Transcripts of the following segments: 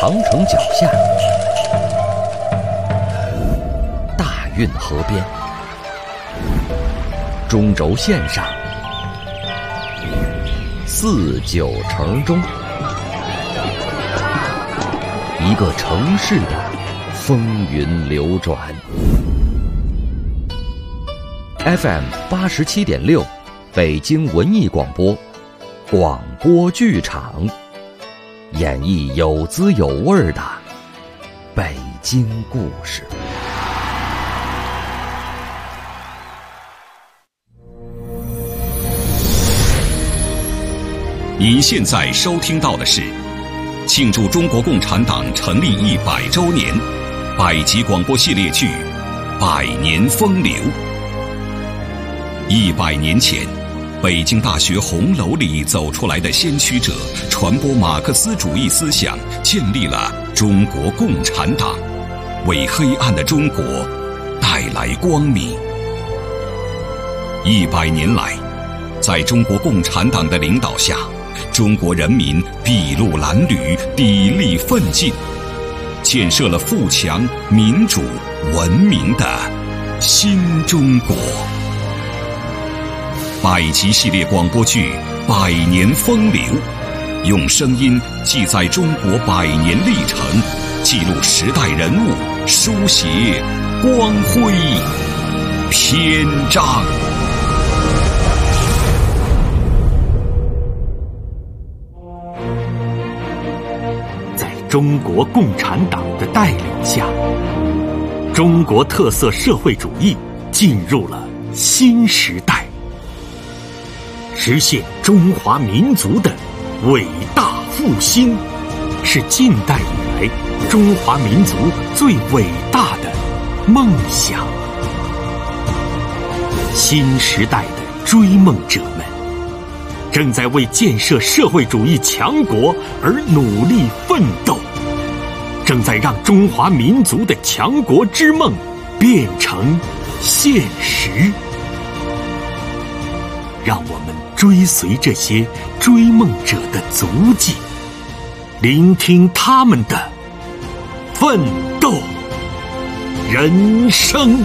长城脚下，大运河边，中轴线上，四九城中，一个城市的风云流转。FM 87.6，北京文艺广播，广播剧场，演绎有滋有味的北京故事。 您现在收听到的是庆祝中国共产党成立100周年百集广播系列剧《百年风流》。100年前，北京大学红楼里走出来的先驱者，传播马克思主义思想，建立了中国共产党，为黑暗的中国带来光明。100年来，在中国共产党的领导下，中国人民筚路蓝缕，砥砺奋进，建设了富强、民主、文明的新中国。百集系列广播剧《百年风流》，用声音记载中国100年历程，记录时代人物，书写光辉篇章。 在中国共产党的带领下，中国特色社会主义进入了新时代，实现中华民族的伟大复兴，是近代以来中华民族最伟大的梦想。新时代的追梦者们正在为建设社会主义强国而努力奋斗，正在让中华民族的强国之梦变成现实。让我们追随这些追梦者的足迹，聆听他们的奋斗人生。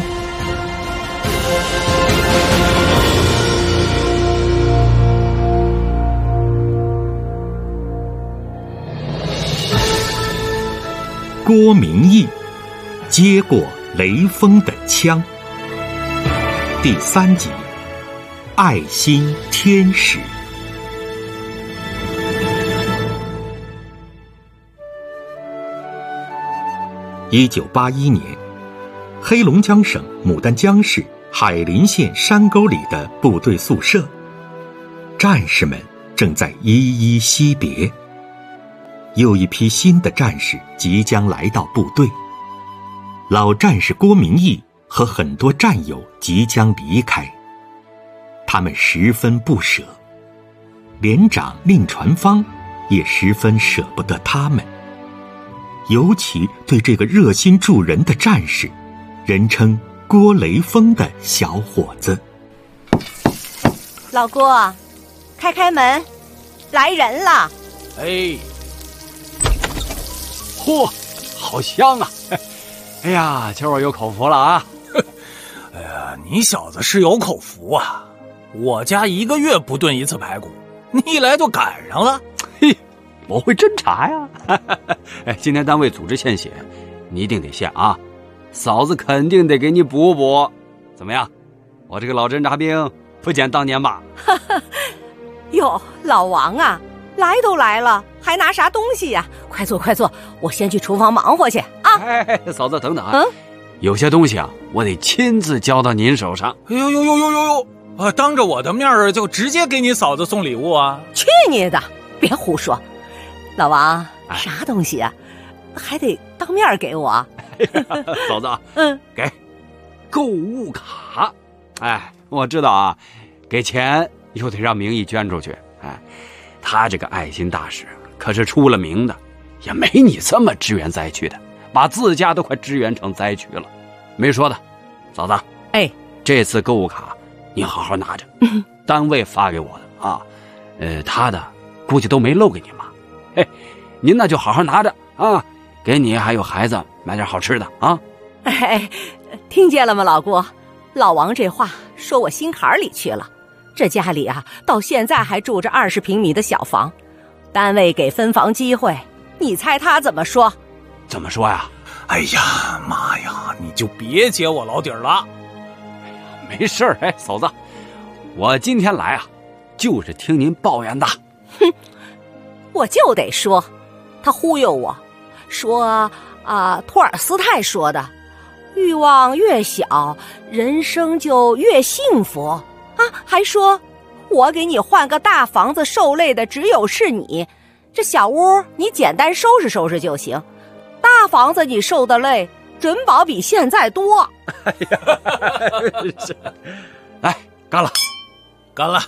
郭明义接过雷锋的枪，第3集，爱心天使。1981年，黑龙江省牡丹江市海林县山沟里的部队宿舍，战士们正在一一惜别。又一批新的战士即将来到部队，老战士郭明义和很多战友即将离开，他们十分不舍，连长令传芳也十分舍不得他们，尤其对这个热心助人的战士，人称郭雷锋的小伙子。 老郭，开门，来人了。 哎，嚯，好香啊！哎呀，今儿我有口福了啊！ 哎呀，你小子是有口福啊！我家1个月不炖一次排骨，你一来就赶上了。 嘿，我会侦查呀！哎，今天单位组织献血，你一定得献啊！嫂子肯定得给你补补。怎么样？我这个老侦察兵不减当年吧？ 哟，老王啊，来都来了，还拿啥东西呀？快坐快坐，我先去厨房忙活去啊！ 哎，嫂子等等啊，有些东西啊，我得亲自交到您手上。 哎呦！当着我的面就直接给你嫂子送礼物啊？ 去你的！别胡说，老王，啥东西啊？还得当面给我。 嫂子啊，给购物卡。哎，我知道啊，给钱又得让名义捐出去。哎，他这个爱心大使可是出了名的，也没你这么支援灾区的，把自家都快支援成灾区了。没说的，嫂子， 哎， 这次购物卡你好好拿着，单位发给我的啊，他的估计都没漏给你妈。嘿，您那就好好拿着啊， 给你还有孩子买点好吃的啊。 哎，听见了吗，老郭？老王这话说我心坎里去了。这家里啊，到现在还住着20平米的小房，单位给分房机会，你猜他怎么说？ 怎么说呀？ 哎呀妈呀，你就别揭我老底儿了。 没事儿，哎，嫂子，我今天来啊，就是听您抱怨的。 哼，我就得说，他忽悠我，说托尔斯泰说的，欲望越小，人生就越幸福啊，还说我给你换个大房子，受累的只有是你，这小屋你简单收拾收拾就行，大房子你受的累准保比现在多。 哎呀，来，干了， 干了。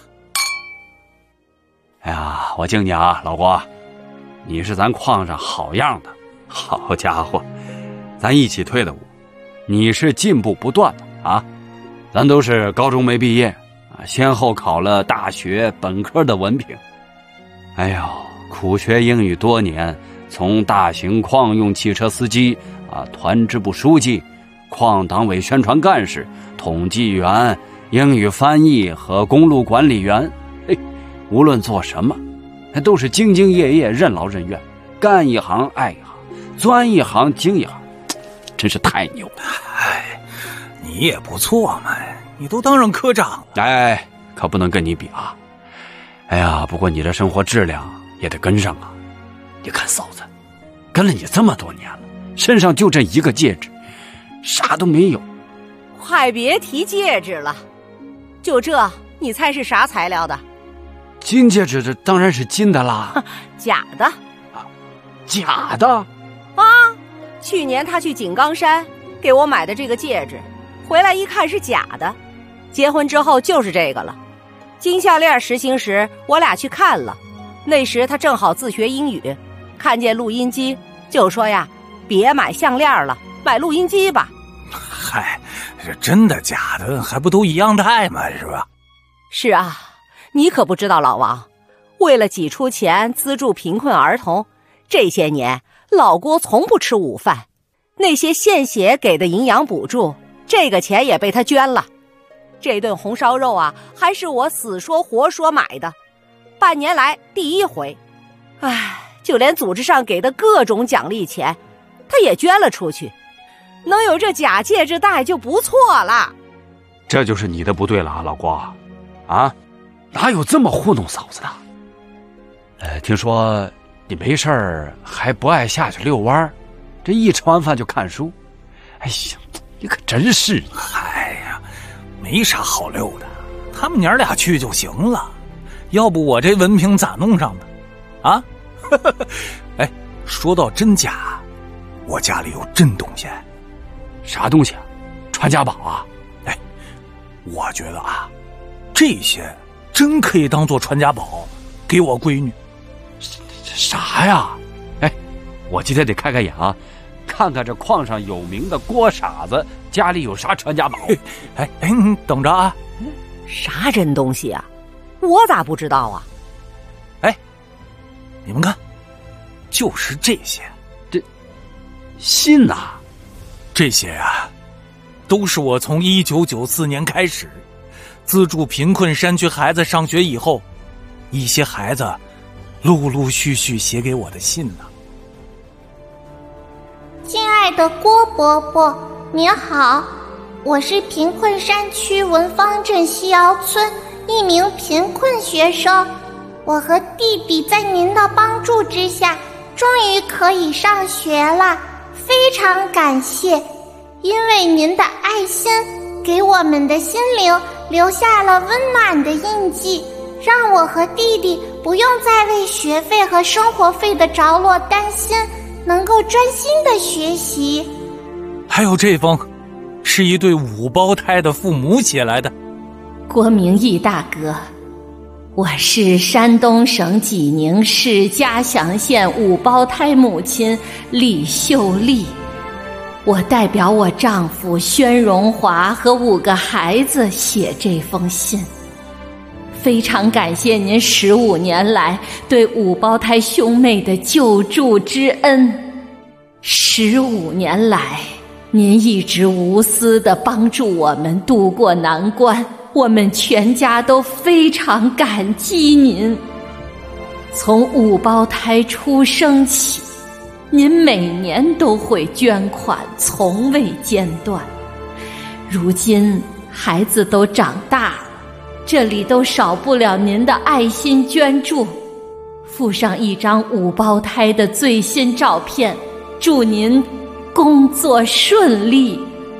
哎呀，我敬你啊，老郭，你是咱矿上好样的，好家伙，咱一起退的伍，你是进步不断的啊。咱都是高中没毕业啊，先后考了大学本科的文凭。哎呦，苦学英语多年，从大型矿用汽车司机啊，团支部书记，矿党委宣传干事，统计员，英语翻译和公路管理员。嘿，无论做什么，都是兢兢业业，任劳任怨，干一行爱一行，钻一行精一行，真是太牛了。 哎，你也不错嘛，你都当上科长了。 哎，可不能跟你比啊。哎呀，不过你这生活质量也得跟上啊。你看嫂子，跟了你这么多年了，身上就这一个戒指，啥都没有。 快别提戒指了，就这，你猜是啥材料的？ 金戒指，这当然是金的啦。 假的。 假的？ 啊，去年他去井冈山给我买的这个戒指，回来一看是假的，结婚之后就是这个了。金项链实行时我俩去看了，那时他正好自学英语，看见录音机就说呀，别买项链了，买录音机吧。 嗨，这真的假的还不都一样戴吗？是吧？ 是啊，你可不知道，老王为了挤出钱资助贫困儿童，这些年老郭从不吃午饭，那些献血给的营养补助，这个钱也被他捐了。这顿红烧肉啊，还是我死说活说买的，半年来第一回。唉，就连组织上给的各种奖励钱，他也捐了出去。能有这假戒指戴就不错了。 这就是你的不对了啊，老郭啊，哪有这么糊弄嫂子的？听说你没事儿还不爱下去遛弯，这一吃完饭就看书。哎呀，你可真是。 哎呀，没啥好溜的，他们娘俩去就行了，要不我这文凭咋弄上的？啊？哎，说到真假，我家里有真东西。 啥东西啊？传家宝啊？ 哎，我觉得啊，这些真可以当做传家宝给我闺女。 啥呀？哎，我今天得开开眼啊，看看这矿上有名的郭傻子家里有啥传家宝。 哎，你等着啊。 啥真东西啊？我咋不知道啊？ 哎，你们看，就是这些。 这信啊？ 这些啊，都是我从1994年开始资助贫困山区孩子上学以后，一些孩子陆陆续续写给我的信呢。 亲爱的郭伯伯，您好，我是贫困山区文芳镇西窑村一名贫困学生，我和弟弟在您的帮助之下，终于可以上学了。非常感谢，因为您的爱心给我们的心灵留下了温暖的印记，让我和弟弟不用再为学费和生活费的着落担心，能够专心的学习。 还有这封是一对5胞胎的父母写来的。 郭明义大哥，我是山东省济宁市嘉祥县5胞胎母亲李秀丽，我代表我丈夫宣荣华和5个孩子写这封信，非常感谢您15年来对5胞胎兄妹的救助之恩。 15年来，您一直无私地帮助我们渡过难关，我们全家都非常感激您。从5胞胎出生起，您每年都会捐款，从未间断。如今孩子都长大了，这里都少不了您的爱心捐助。附上一张5胞胎的最新照片，祝您工作顺利。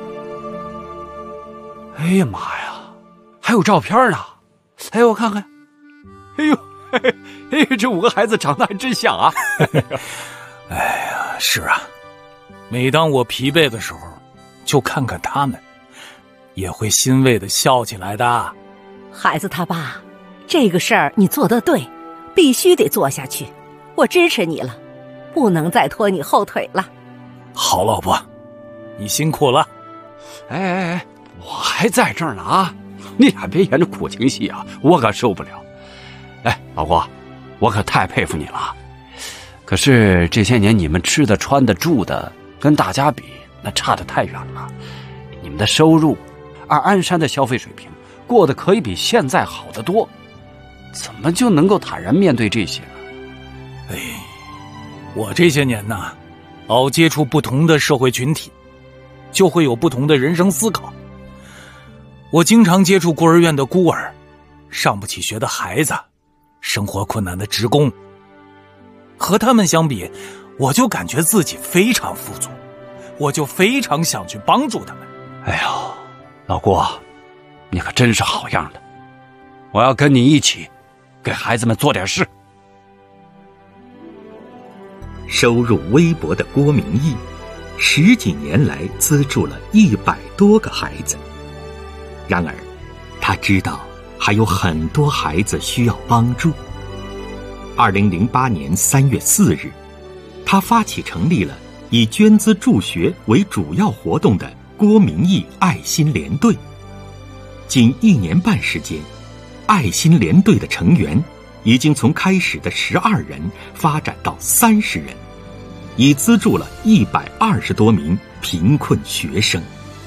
哎呀妈呀，还有照片呢！哎，我看看，哎呦，这5个孩子长得还真像啊！ 哎呀，是啊，每当我疲惫的时候，就看看他们，也会欣慰地笑起来的。 孩子他爸，这个事儿你做得对，必须得做下去，我支持你了，不能再拖你后腿了。 好，老婆，你辛苦了。 哎，我还在这儿呢啊！你俩别演这苦情戏啊，我可受不了。哎，老郭，我可太佩服你了。可是这些年你们吃的、穿的、住的，跟大家比，那差得太远了。你们的收入，而鞍山的消费水平，过得可以比现在好得多，怎么就能够坦然面对这些呢？ 哎，我这些年呢，老接触不同的社会群体，就会有不同的人生思考。我经常接触孤儿院的孤儿，上不起学的孩子，生活困难的职工。和他们相比，我就感觉自己非常富足，我就非常想去帮助他们。 哎呦，老郭，你可真是好样的！我要跟你一起，给孩子们做点事。 收入微薄的郭明义，10几年来资助了100多个孩子。然而，他知道还有很多孩子需要帮助。2008年3月4日，他发起成立了以捐资助学为主要活动的郭明义爱心联队。仅1年半时间，爱心联队的成员已经从开始的12人发展到30人，已资助了120多名贫困学生。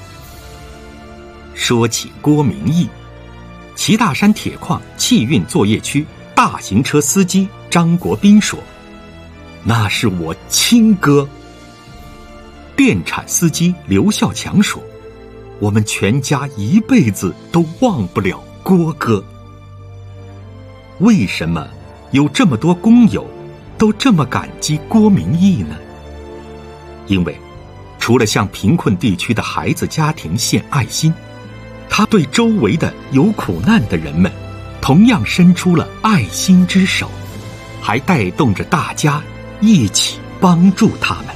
说起郭明义，齐大山铁矿汽运作业区大型车司机张国斌说：“那是我亲哥。”电产司机刘孝强说：“我们全家一辈子都忘不了郭哥。”为什么有这么多工友都这么感激郭明义呢？因为除了向贫困地区的孩子家庭献爱心，他对周围的有苦难的人们同样伸出了爱心之手，还带动着大家一起帮助他们。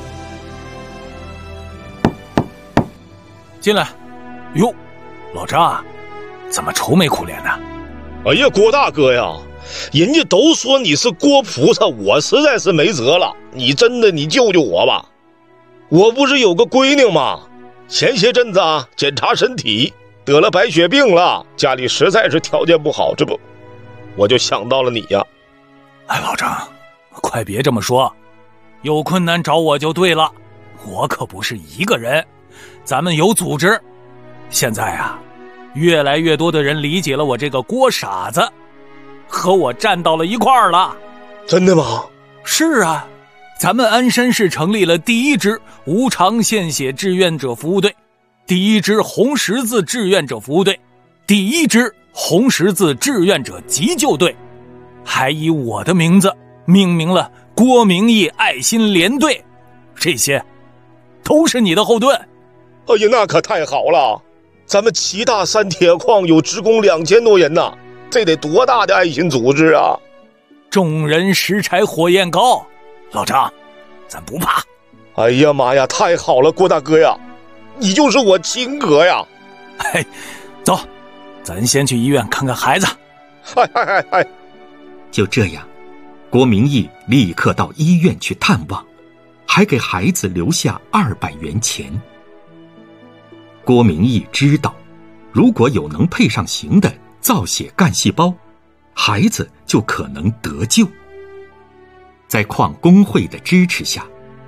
进来。哟，老张，怎么愁眉苦脸呢？ 哎呀，郭大哥呀，人家都说你是郭菩萨，我实在是没辙了，你救救我吧。我不是有个闺女吗？前些阵子检查身体得了白血病了，家里实在是条件不好，这不我就想到了你呀。 哎，老张，快别这么说，有困难找我就对了，我可不是一个人，咱们有组织。现在越来越多的人理解了我这个郭傻子，和我站到了一块儿了。 真的吗？ 是啊，咱们鞍山市成立了第1支无偿献血志愿者服务队，第1支红十字志愿者服务队，第1支红十字志愿者急救队，还以我的名字命名了郭明义爱心联队，这些都是你的后盾。 哎呀，那可太好了，咱们齐大山铁矿有职工2000多人呢，这得多大的爱心组织啊！ 众人拾柴火焰高，老张，咱不怕。 哎呀妈呀，太好了，郭大哥呀，你就是我亲哥呀！ 嘿，走，咱先去医院看看孩子。 嗨。 就这样，郭明义立刻到医院去探望，还给孩子留下200元钱。郭明义知道，如果有能配上型的造血干细胞，孩子就可能得救。在矿工会的支持下，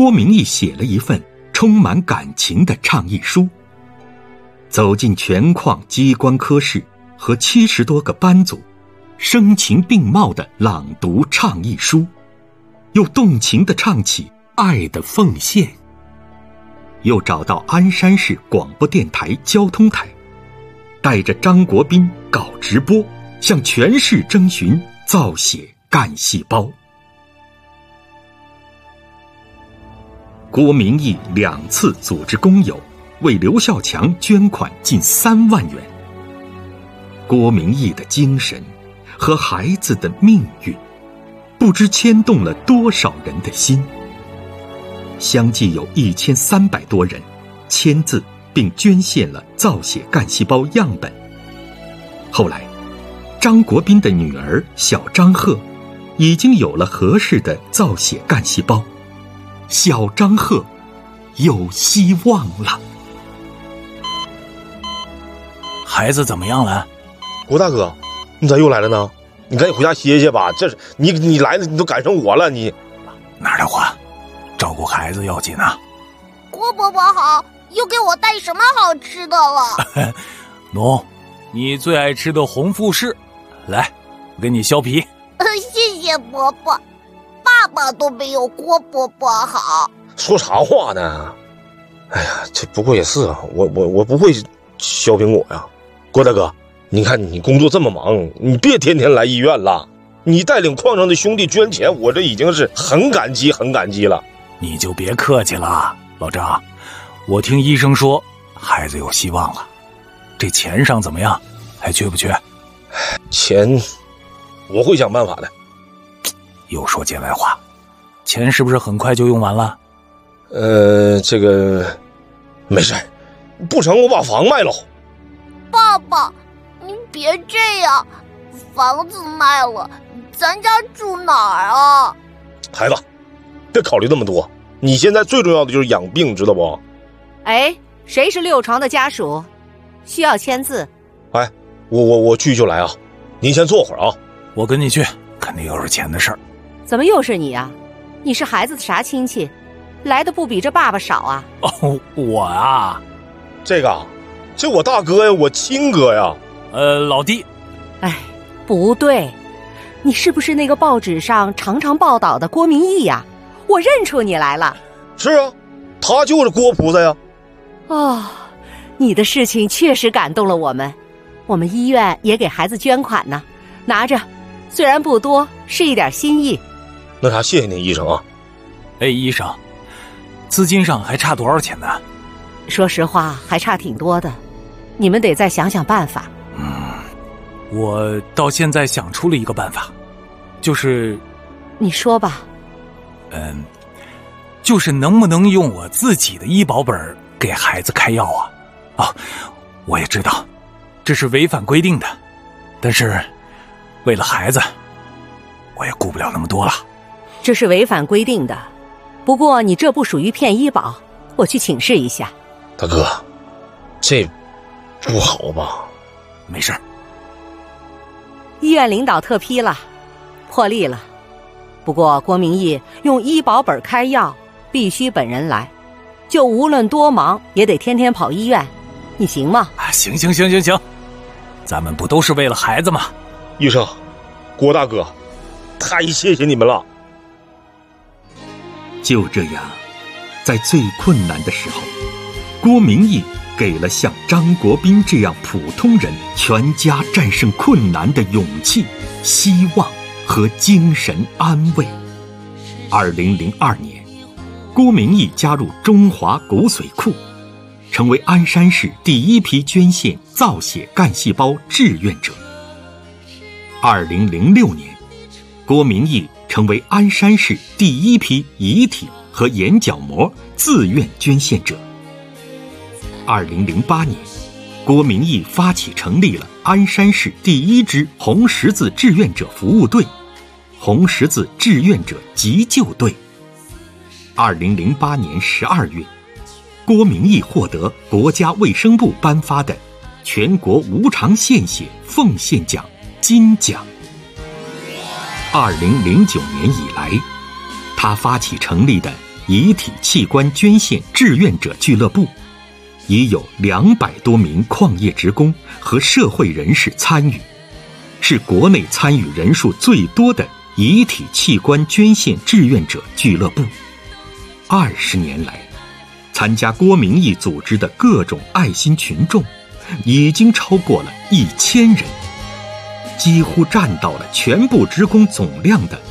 郭明义写了一份充满感情的倡议书，走进全矿机关科室和70多个班组，声情并茂地朗读倡议书，又动情地唱起爱的奉献，又找到鞍山市广播电台交通台，带着张国斌搞直播，向全市征询造血干细胞。郭明义2次组织工友为刘孝强捐款近3万元。郭明义的精神和孩子的命运，不知牵动了多少人的心。相继有1300多人签字并捐献了造血干细胞样本。后来，张国斌的女儿小张鹤已经有了合适的造血干细胞，小张鹤有希望了。 孩子怎么样了？ 郭大哥，你咋又来了呢？你赶紧回家歇歇吧。这是你来了，你都赶上我了。你哪儿的话，照顾孩子要紧啊。 郭伯伯好，又给我带什么好吃的了？ 喏，你最爱吃的红富士，来，我给你削皮。 谢谢伯伯，爸爸都没有郭伯伯好。 说啥话呢？哎呀，这不过也是啊，我不会削苹果呀。郭大哥，你看你工作这么忙，你别天天来医院了。你带领矿上的兄弟捐钱，我这已经是很感激了。 你就别客气了，老张，我听医生说孩子有希望了。这钱上怎么样？还缺不缺？ 钱我会想办法的。 又说见外话，钱是不是很快就用完了？ 这个没事，不成我把房卖了。 爸爸，你别这样，房子卖了，咱家住哪儿啊？ 孩子，别考虑那么多，你现在最重要的就是养病，知道不？ 哎，谁是6床的家属？需要签字。 哎，我去就来啊，您先坐会儿啊。 我跟你去，肯定又是钱的事儿。 怎么又是你啊？你是孩子的啥亲戚？来的不比这爸爸少啊？ 哦，我啊， 这我大哥呀，我亲哥呀。 老弟。 哎，不对，你是不是那个报纸上常常报道的郭明义呀？我认出你来了。 是啊，他就是郭菩萨呀。 哦，你的事情确实感动了我们，我们医院也给孩子捐款呢，拿着，虽然不多，是一点心意。 那啥，谢谢您医生啊。 哎，医生，资金上还差多少钱呢？ 说实话，还差挺多的，你们得再想想办法。 我到现在想出了一个办法，就是…… 你说吧。 就是能不能用我自己的医保本给孩子开药啊？我也知道，这是违反规定的，但是为了孩子，我也顾不了那么多了。 这是违反规定的，不过你这不属于骗医保，我去请示一下。 大哥，这不好吧？ 没事。 医院领导特批了，破例了。不过郭明义用医保本开药必须本人来，就无论多忙也得天天跑医院，你行吗？ 行，咱们不都是为了孩子吗？ 医生，郭大哥，太谢谢你们了。 就这样，在最困难的时候，郭明义给了像张国斌这样普通人全家战胜困难的勇气、希望和精神安慰。2002年，郭明义加入中华骨髓库，成为鞍山市第一批捐献造血干细胞志愿者。2006年，郭明义成为鞍山市第一批遗体和眼角膜自愿捐献者。2008年，郭明义发起成立了鞍山市第一支红十字志愿者服务队——红十字志愿者急救队。2008年12月，郭明义获得国家卫生部颁发的全国无偿献血奉献奖金奖。2009年以来，他发起成立的遗体器官捐献志愿者俱乐部，已有200多名矿业职工和社会人士参与，是国内参与人数最多的遗体器官捐献志愿者俱乐部。20年来，参加郭明义组织的各种爱心群众已经超过了1000人，几乎占到了全部职工总量的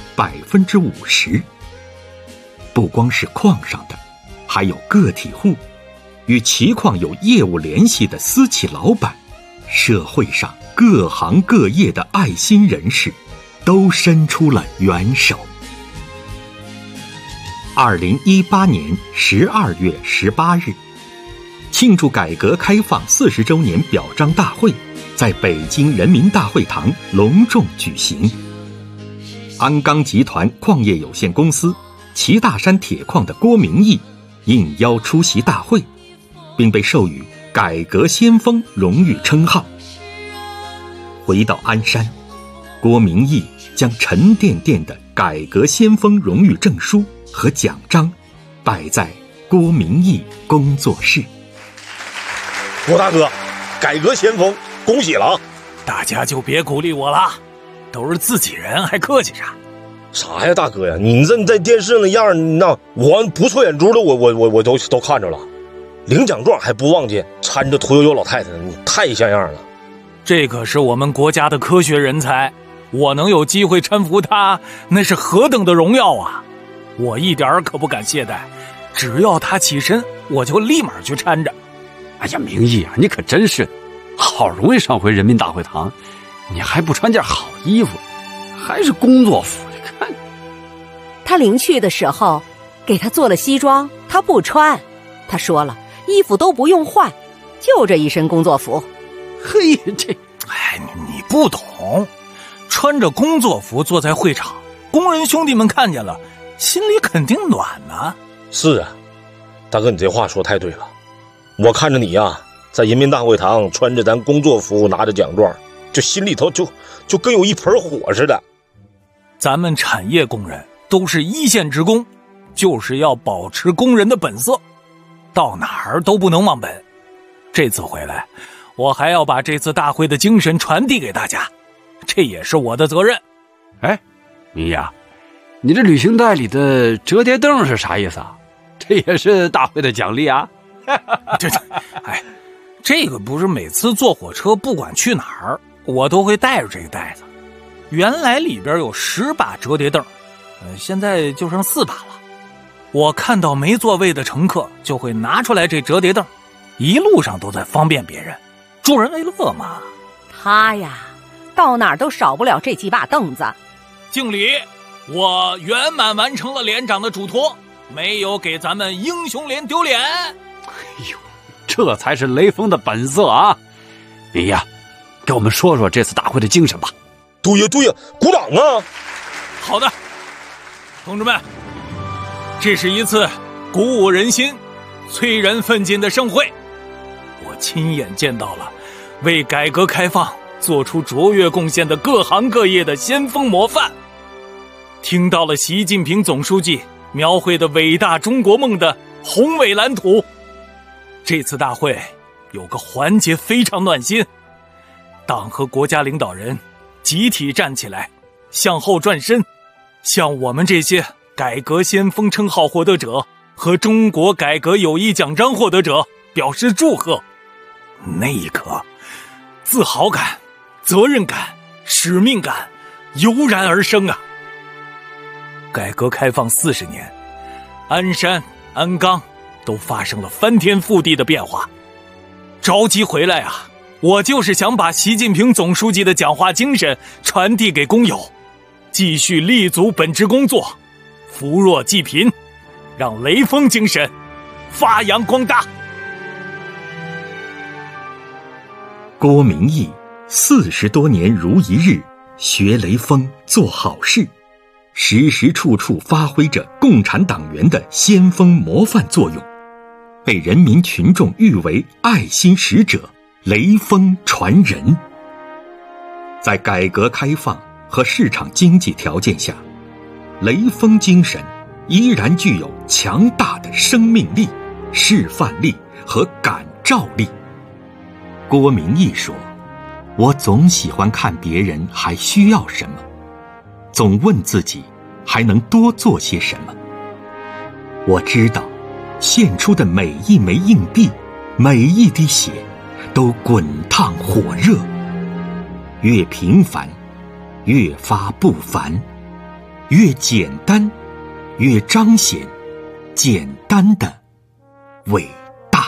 50%。不光是矿上的，还有个体户，与齐矿有业务联系的私企老板，社会上各行各业的爱心人士都伸出了援手。2018年12月18日，庆祝改革开放40周年表彰大会在北京人民大会堂隆重举行。鞍钢集团矿业有限公司齐大山铁矿的郭明义应邀出席大会，并被授予改革先锋荣誉称号。回到鞍山，郭明义将沉甸甸的改革先锋荣誉证书和奖章摆在郭明义工作室。 郭大哥，改革先锋，恭喜了啊！ 大家就别鼓励我了，都是自己人，还客气啥？ 啥呀，大哥呀，你这在电视那样，那我不错眼珠的，我都看着了。领奖状还不忘记搀着屠呦呦老太太，你太像样了。 这可是我们国家的科学人才，我能有机会搀扶他，那是何等的荣耀啊！我一点可不敢懈怠，只要他起身，我就立马去搀着。 哎呀，明义啊，你可真是，好容易上回人民大会堂，你还不穿件好衣服，还是工作服。你看， 他临去的时候给他做了西装，他不穿，他说了衣服都不用换，就这一身工作服。 嘿，这， 哎，你不懂，穿着工作服坐在会场，工人兄弟们看见了，心里肯定暖呢。 是啊，大哥，你这话说太对了。我看着你呀，在人民大会堂穿着咱工作服，拿着奖状，就心里头就跟有一盆火似的。 咱们产业工人都是一线职工，就是要保持工人的本色，到哪儿都不能忘本。这次回来，我还要把这次大会的精神传递给大家，这也是我的责任。 哎，明义啊，你这旅行袋里的折叠凳是啥意思啊？这也是大会的奖励啊？ 对，哎，这个不是每次坐火车不管去哪儿，我都会带着这个袋子。原来里边有10把折叠凳，现在就剩4把了。我看到没座位的乘客，就会拿出来这折叠凳，一路上都在方便别人，助人为乐嘛。 他呀，到哪儿都少不了这几把凳子。 敬礼，我圆满完成了连长的嘱托，没有给咱们英雄连丢脸。 哎呦，这才是雷锋的本色啊！明义啊，给我们说说这次大会的精神吧。 对呀，鼓掌啊！ 好的，同志们，这是一次鼓舞人心、催人奋进的盛会。我亲眼见到了为改革开放做出卓越贡献的各行各业的先锋模范，听到了习近平总书记描绘的伟大中国梦的宏伟蓝图。这次大会有个环节非常暖心，党和国家领导人集体站起来，向后转身，向我们这些改革先锋称号获得者和中国改革友谊奖章获得者表示祝贺。那一刻，自豪感、责任感、使命感油然而生啊！改革开放40年，鞍山、鞍钢都发生了翻天覆地的变化。着急回来啊，我就是想把习近平总书记的讲话精神传递给工友，继续立足本职工作，扶弱济贫，让雷锋精神发扬光大。 郭明义40多年如一日，学雷锋做好事，时时处处发挥着共产党员的先锋模范作用，被人民群众誉为爱心使者、雷锋传人。在改革开放和市场经济条件下，雷锋精神依然具有强大的生命力、示范力和感召力。郭明义说，我总喜欢看别人还需要什么，总问自己还能多做些什么。我知道献出的每一枚硬币，每一滴血都滚烫火热，越平凡越发不凡，越简单越彰显简单的伟大。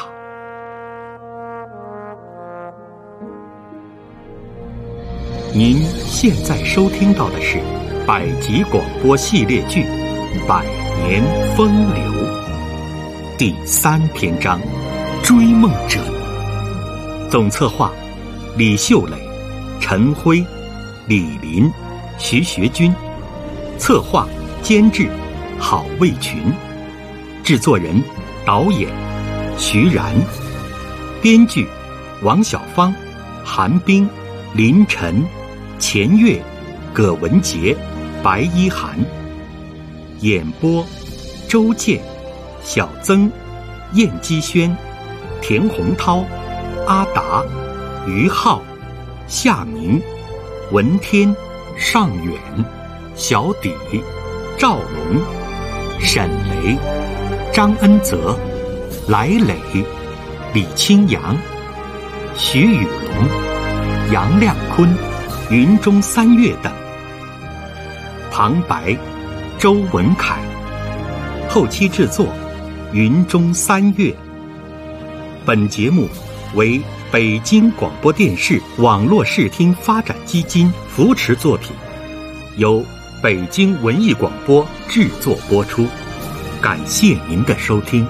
您现在收听到的是百集广播系列剧《百年风流》第3篇章《追梦者》，总策划李秀磊、陈辉、李林、徐学军，策划监制郝卫群，制作人导演徐然，编剧王小芳、韩冰、林晨、钱月、葛文杰、白一涵，演播周健、小曾、燕姬轩、田洪涛、阿达、于浩、夏明、文天、尚远、小底、赵龙、沈雷、张恩泽、来磊、李清扬、徐宇龙、杨亮坤、云中三月等。旁白周文凯，后期制作云中三月。本节目为北京广播电视网络视听发展基金扶持作品，由北京文艺广播制作播出。感谢您的收听。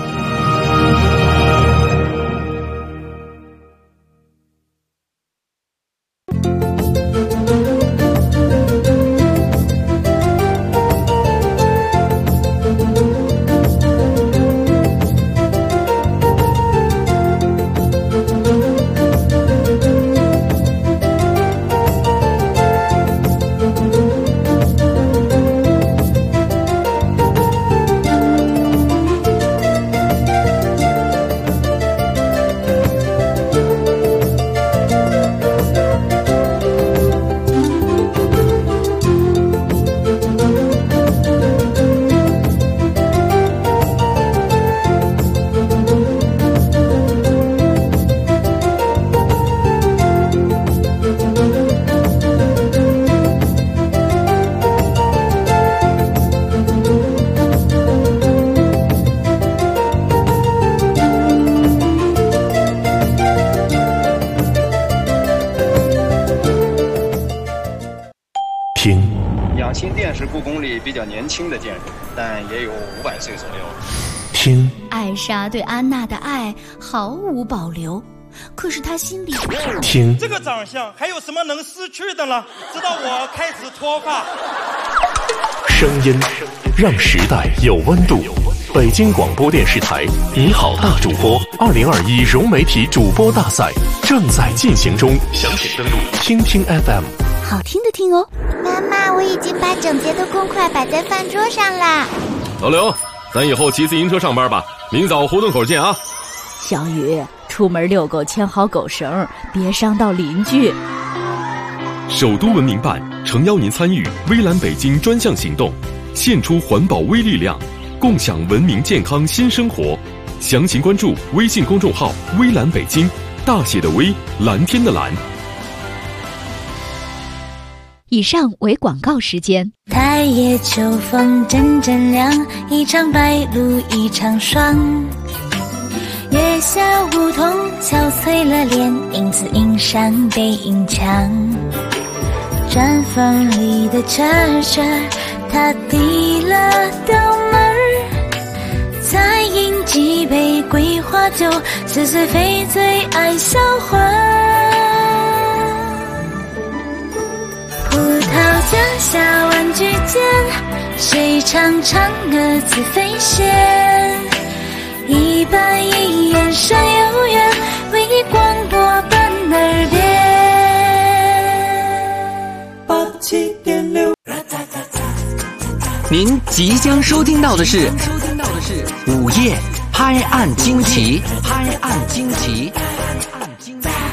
养心殿是故宫里比较年轻的建筑，但也有500岁左右。 听， 艾莎对安娜的爱毫无保留，可是她心里听， 这个长相还有什么能失去的呢？直到我开始脱发。 声音让时代有温度。北京广播电视台你好大主播2021融媒体主播大赛正在进行中，详情登录听听 FM。 好听的听哦。 妈妈，我已经把整洁的公筷摆在饭桌上啦。 老刘，咱以后骑自行车上班吧，明早胡同口见啊。 小雨，出门遛狗牵好狗绳，别伤到邻居。 首都文明办诚邀您参与微蓝北京专项行动，献出环保微力量，共享文明健康新生活。详情关注微信公众号微蓝北京，大写的微，蓝天的蓝。 以上为广告时间。 太夜秋风阵阵凉，一场白露一场霜。月下梧桐憔悴了脸，影子映上背影墙。毡房里的车车，他递了刀门，再饮几杯桂花酒，似是非醉爱销魂。葡萄架下玩具间，谁唱嫦娥自飞仙？一板一眼山有缘，为广播伴耳边。 87.6，您即将收听到的是午夜拍案惊奇，拍案惊奇。